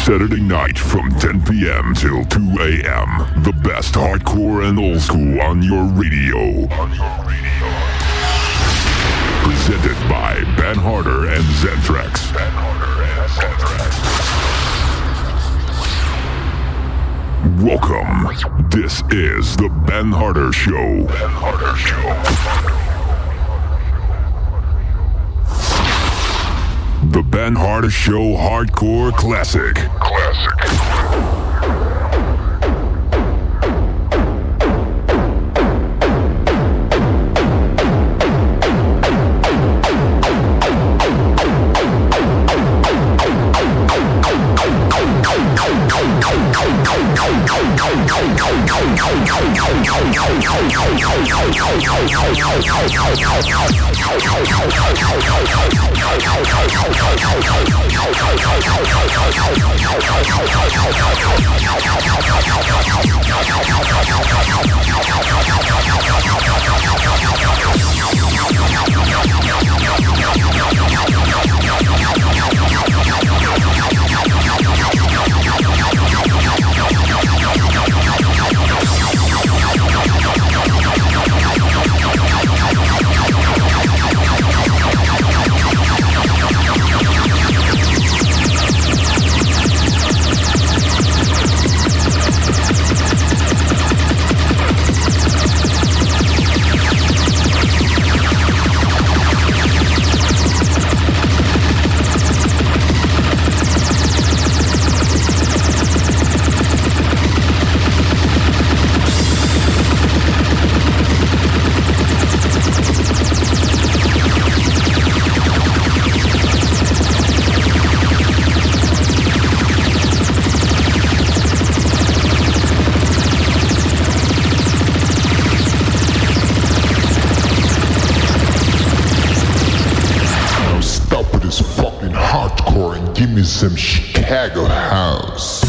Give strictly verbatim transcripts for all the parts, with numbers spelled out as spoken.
Saturday night from ten p.m. till two a.m. The best hardcore and old school on your radio. On your radio. Presented by Ben Harder and Zentrax. Ben Harder and Zentrax. Welcome. This is the Ben Harder Show. Ben Harder Show. The Ben Harder Show Hardcore Classic. Classic. Some Chicago house.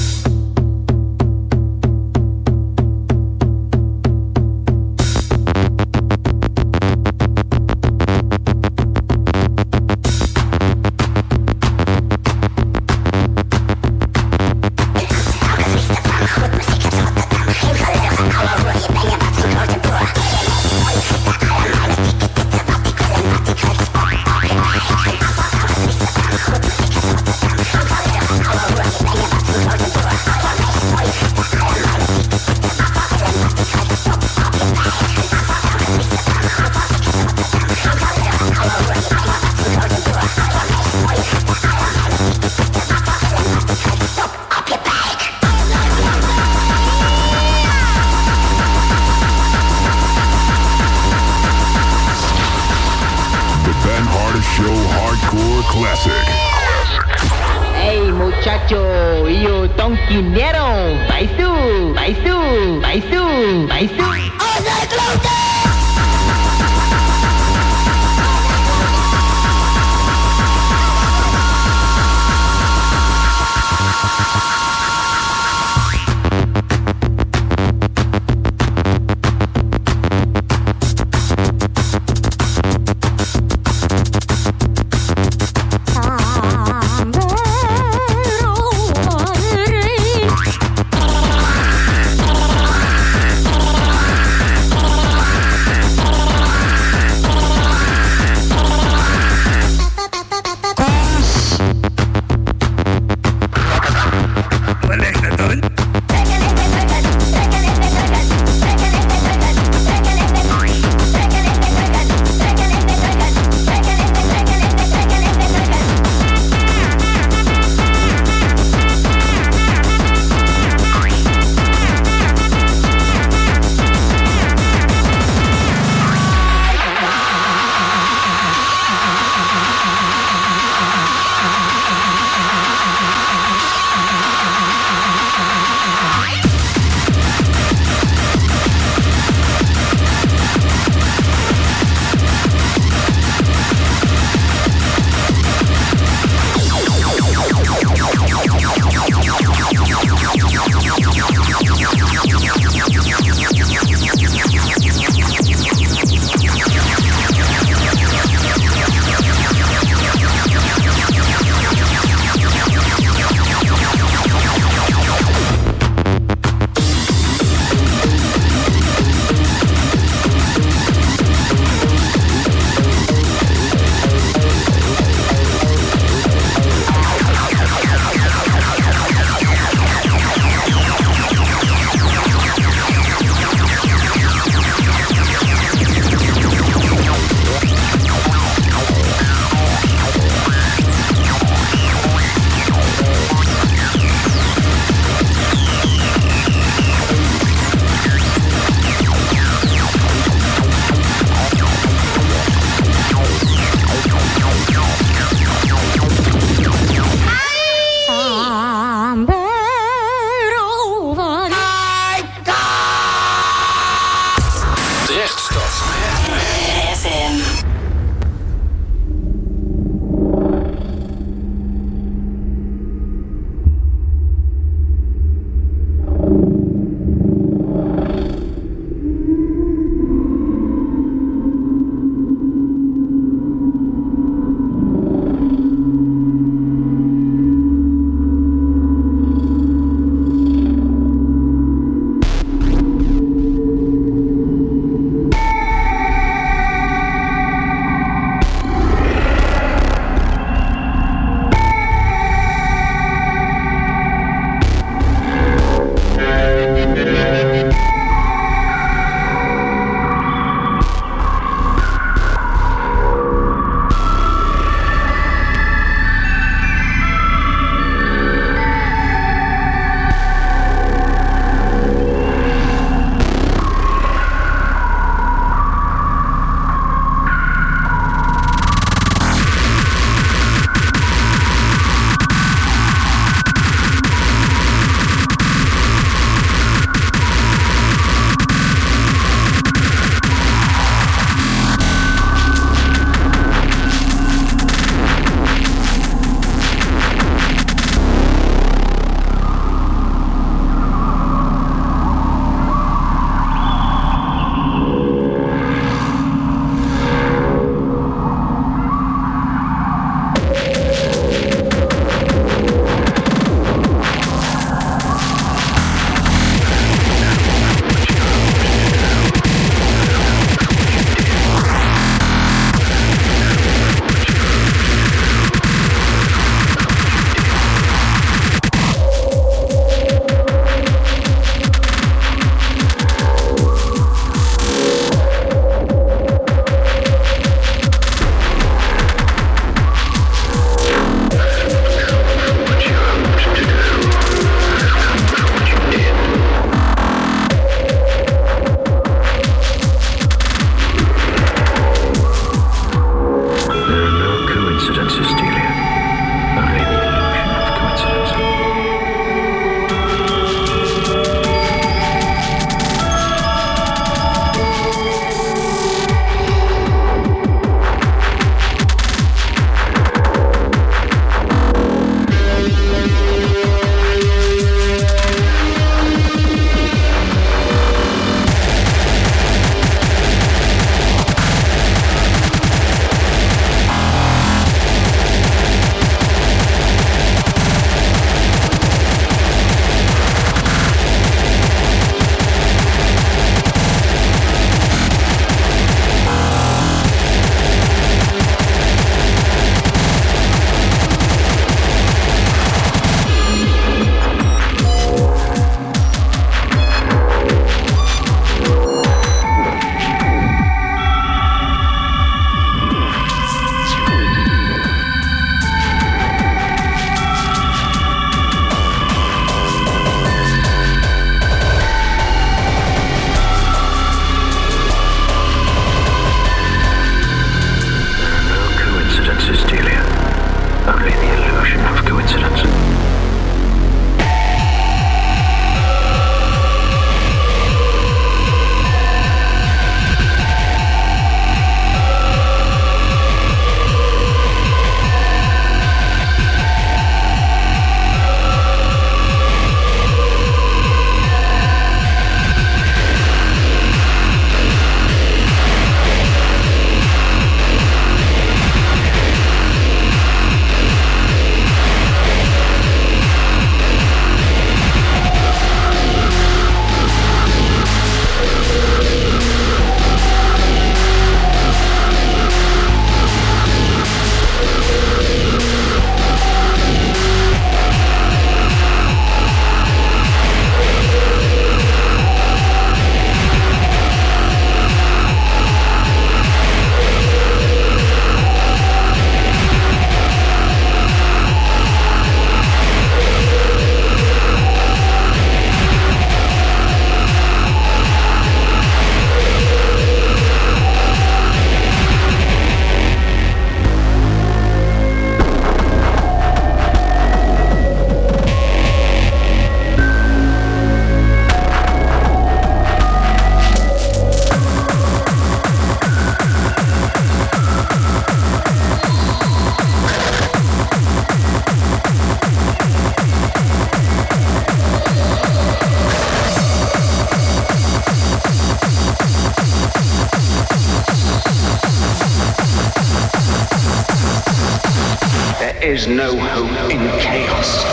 is no hope in chaos.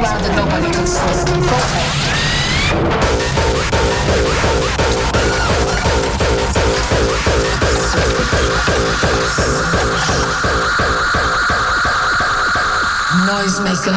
loud that nobody can sleep. Go ahead. Noise maker.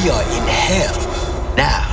We are in hell now.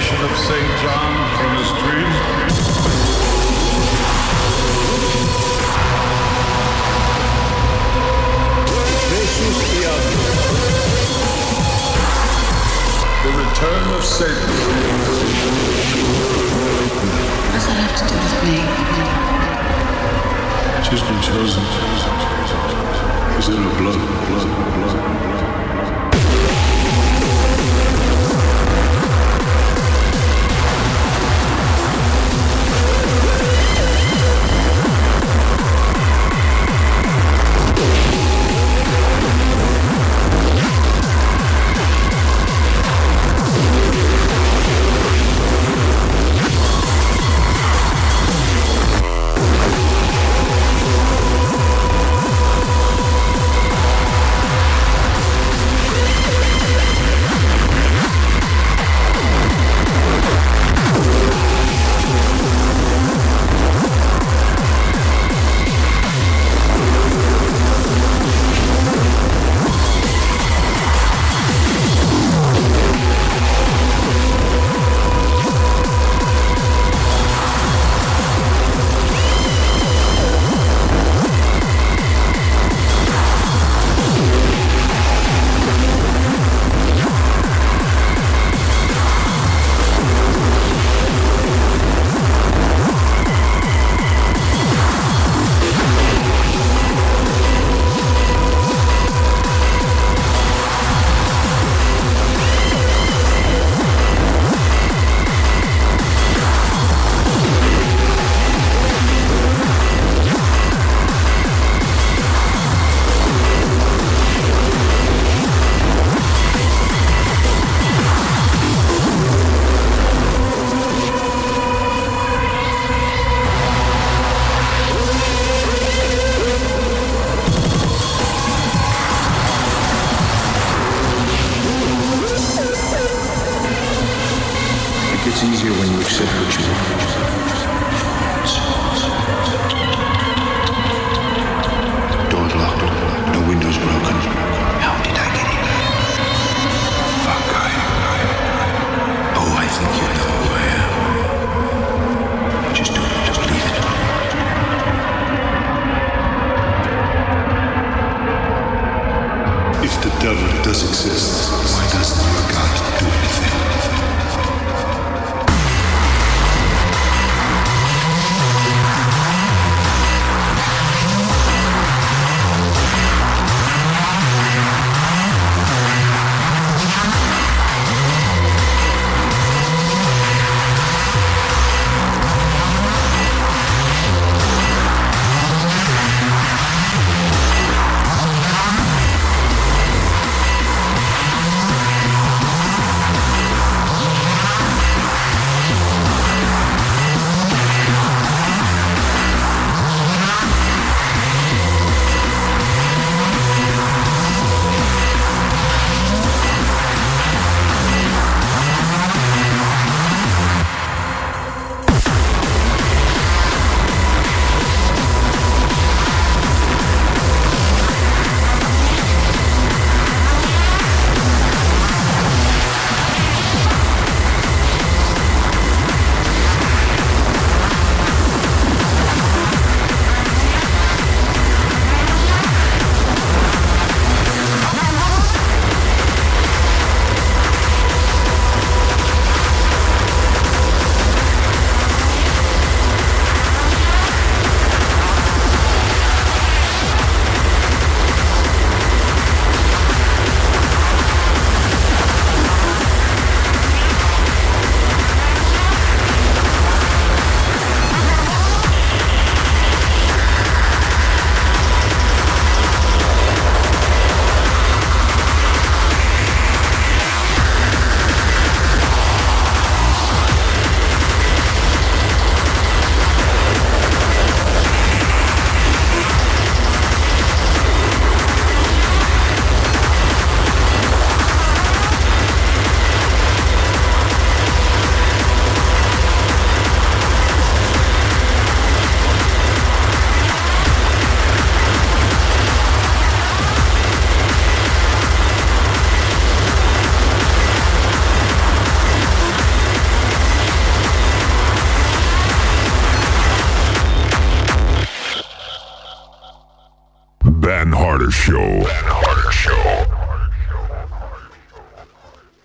revelation of Saint John from his dream? Jesus Piazza. The return of Satan. What does that have to do with me? She's been chosen. She's in her blood, blood, blood.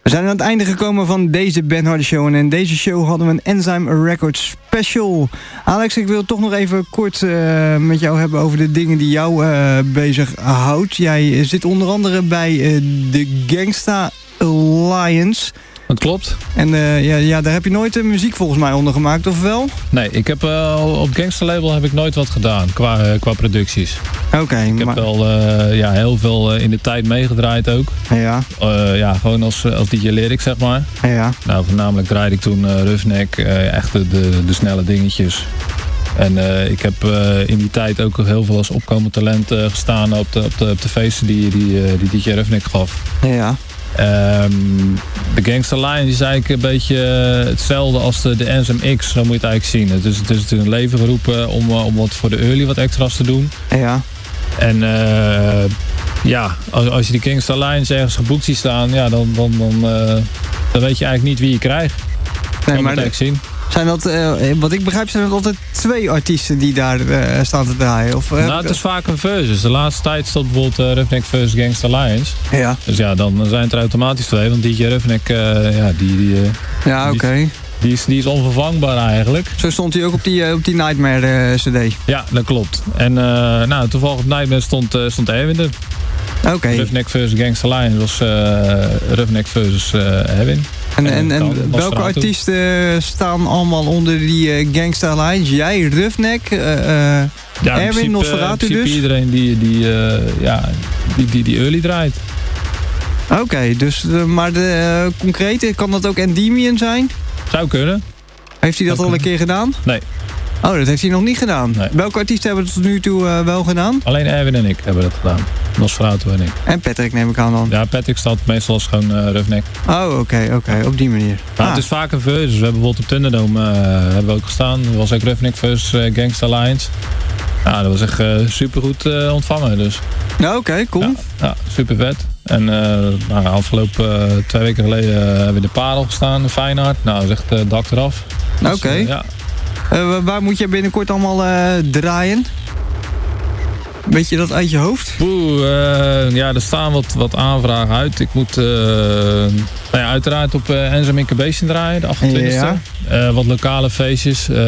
We zijn aan het einde gekomen van deze Ben Hardy Show. En in deze show hadden we een Enzyme Records special. Alex, ik wil toch nog even kort uh, met jou hebben over de dingen die jou uh, bezighoudt. Jij zit onder andere bij uh, de Gangsta Alliance. Dat klopt. En uh, ja, ja, daar heb je nooit de muziek volgens mij onder gemaakt, of wel? Nee, ik heb, uh, op Gangsta Label heb ik nooit wat gedaan qua, uh, qua producties. Oké. Okay, ik maar... heb wel uh, ja, heel veel uh, in de tijd meegedraaid ook. Ja. Uh, ja, gewoon als, als D J Lyric, zeg maar. Ja. Nou, voornamelijk draaide ik toen uh, Roughneck, uh, echt de, de, de snelle dingetjes. En uh, ik heb uh, in die tijd ook heel veel als opkomend talent uh, gestaan op de, op, de, op de feesten die, die, uh, die D J Roughneck gaf. Ja. Um, de Gangsta Alliance is eigenlijk een beetje uh, hetzelfde als de, de N S M X, zo moet je het eigenlijk zien. Het is, het is in het leven geroepen om, uh, om wat voor de early wat extra's te doen. Ja. En uh, ja, als, als je de Gangsta Alliance ergens geboekt ziet staan, ja, dan, dan, dan, uh, dan weet je eigenlijk niet wie je krijgt. Nee, kan maar je het zien. Zijn dat, uh, wat ik begrijp, zijn het altijd twee artiesten die daar uh, staan te draaien? Of, uh, nou, het is vaak een versus. De laatste tijd stond bijvoorbeeld uh, Roughneck versus Gangsta Alliance. Ja. Dus ja, dan zijn het er automatisch twee. Want D J Roughneck, uh, ja, die... die uh, ja, oké. Okay. Die, die, is, die is onvervangbaar eigenlijk. Zo stond hij ook op die, uh, op die Nightmare uh, cd. Ja, dat klopt. En uh, nou, toevallig op Nightmare stond, uh, stond Erwin er. Oké. Okay. Roughneck versus Gangsta Alliance was uh, Roughneck versus uh, Erwin. En, en, en, en welke artiesten staan allemaal onder die uh, Gangsta Alliance? Jij, Roughneck, uh, uh, ja, Erwin, Nosferatu dus? Iedereen die, die, uh, ja, die, die, die early draait. Oké, okay, dus uh, maar de uh, concrete, kan dat ook Endymion zijn? Zou kunnen. Heeft hij dat Zou al kunnen. een keer gedaan? Nee. Oh, dat heeft hij nog niet gedaan. Nee. Welke artiesten hebben het tot nu toe uh, wel gedaan? Alleen Erwin en ik hebben dat gedaan. Nosferatu en ik. En Patrick neem ik aan dan? Ja, Patrick staat meestal als gewoon uh, Roughneck. Oh, oké, okay, oké. Okay. Op die manier. Maar ah. het is vaak een versus. We hebben bijvoorbeeld op Thunderdome uh, hebben we ook gestaan. Dat was ook Roughneck versus uh, Gangsta Alliance. Ja, dat was echt uh, supergoed uh, ontvangen. Dus. Ja, oké, okay, cool. Ja, ja, super vet. En uh, nou, afgelopen uh, twee weken geleden uh, hebben we in de Parel gestaan in Feyenoord. Nou, dat is echt uh, dak eraf. Oké. Dus, uh, ja. Uh, waar moet je binnenkort allemaal uh, draaien? Weet je dat uit je hoofd? Oeh, uh, ja, er staan wat, wat aanvragen uit. Ik moet uh, nou ja, uiteraard op uh, Enzyme Incubation draaien, de achtentwintigste. Ja. Uh, wat lokale feestjes. Uh,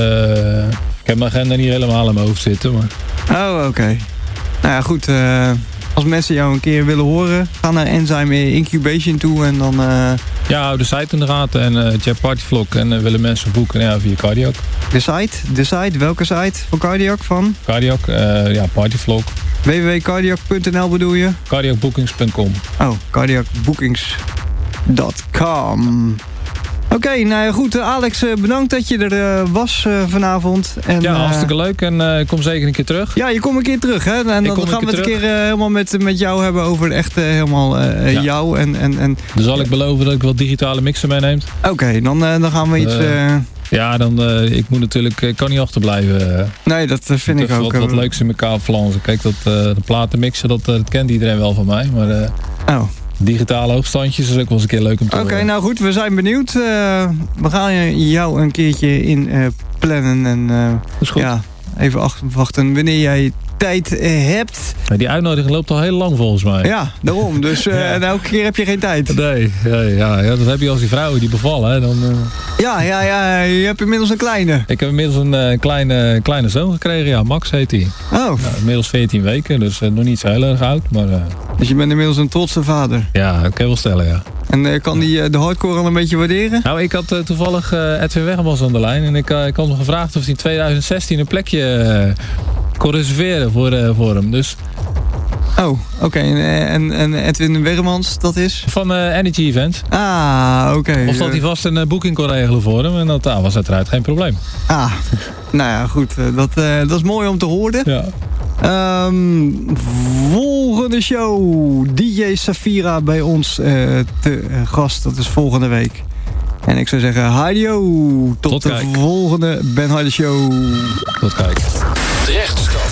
ik heb mijn agenda niet helemaal in mijn hoofd zitten. Maar... Oh, oké. Okay. Nou ja, goed. Uh, als mensen jou een keer willen horen, ga naar Enzyme Incubation toe en dan... Uh... Ja, hou de site in de gaten en uh, check Partyvlog en uh, willen mensen boeken ja, via Cardiac. De site? De site? Welke site? Van Cardiac? Van? Cardiac, uh, ja, Partyvlog. w w w punt cardiac punt n l bedoel je? cardiac bookings punt com. Oh, cardiac bookings punt com. Oké, okay, nou ja, goed. Alex, bedankt dat je er uh, was uh, vanavond. En, ja, hartstikke uh, leuk. En uh, ik kom zeker een keer terug. Ja, je komt een keer terug, hè? En dan, dan gaan we het een keer uh, helemaal met, met jou hebben over echt uh, helemaal uh, ja. jou. En, en, en, dus zal ik beloven dat ik wat digitale mixen meeneem? Oké, okay, dan, uh, dan gaan we iets... Uh, ja, dan, uh, ik moet natuurlijk, ik kan niet achterblijven. Nee, dat uh, vind ik ook. Wat, wat leuks in elkaar flansen. Kijk, dat, uh, de platen mixen, dat, uh, dat kent iedereen wel van mij. Maar, uh, oh. digitale hoogstandjes is ook wel eens een keer leuk om te Oké, okay, nou goed, we zijn benieuwd. Uh, we gaan jou een keertje in uh, plannen. En, uh, dat is goed. Ja, even afwachten wanneer jij tijd uh, hebt. Ja, die uitnodiging loopt al heel lang volgens mij. Ja, daarom. Dus uh, ja. En elke keer heb je geen tijd. Nee, ja, ja, ja, dat heb je als die vrouwen die bevallen. Hè, dan, uh... Ja, ja, ja, je hebt inmiddels een kleine. Ik heb inmiddels een uh, kleine, kleine zoon gekregen. Ja, Max heet hij. Oh. Nou, inmiddels veertien weken, dus uh, nog niet zo heel erg oud. Maar, uh... Dus je bent inmiddels een trotse vader. Ja, dat kan je wel stellen, ja. En uh, kan die uh, de hardcore al een beetje waarderen? Nou, ik had uh, toevallig uh, Edwin Wegemans aan de lijn. En ik, uh, ik had hem gevraagd of hij in twintig zestien een plekje uh, kon reserveren voor, uh, voor hem. Dus... Oh, oké. Okay. En, en Edwin Wegemans, dat is? Van uh, Energy Event. Ah, oké. Okay. Of dat hij vast een uh, boeking kon regelen voor hem. En dat uh, was uiteraard geen probleem. Ah, nou ja, goed. Dat, uh, dat is mooi om te horen. Ja. Um, volgende show. D J Safira bij ons uh, te uh, gast. Dat is volgende week. En ik zou zeggen, hadio. Tot, Tot de kijk. volgende Ben Hardy Show. Tot kijk. Terecht.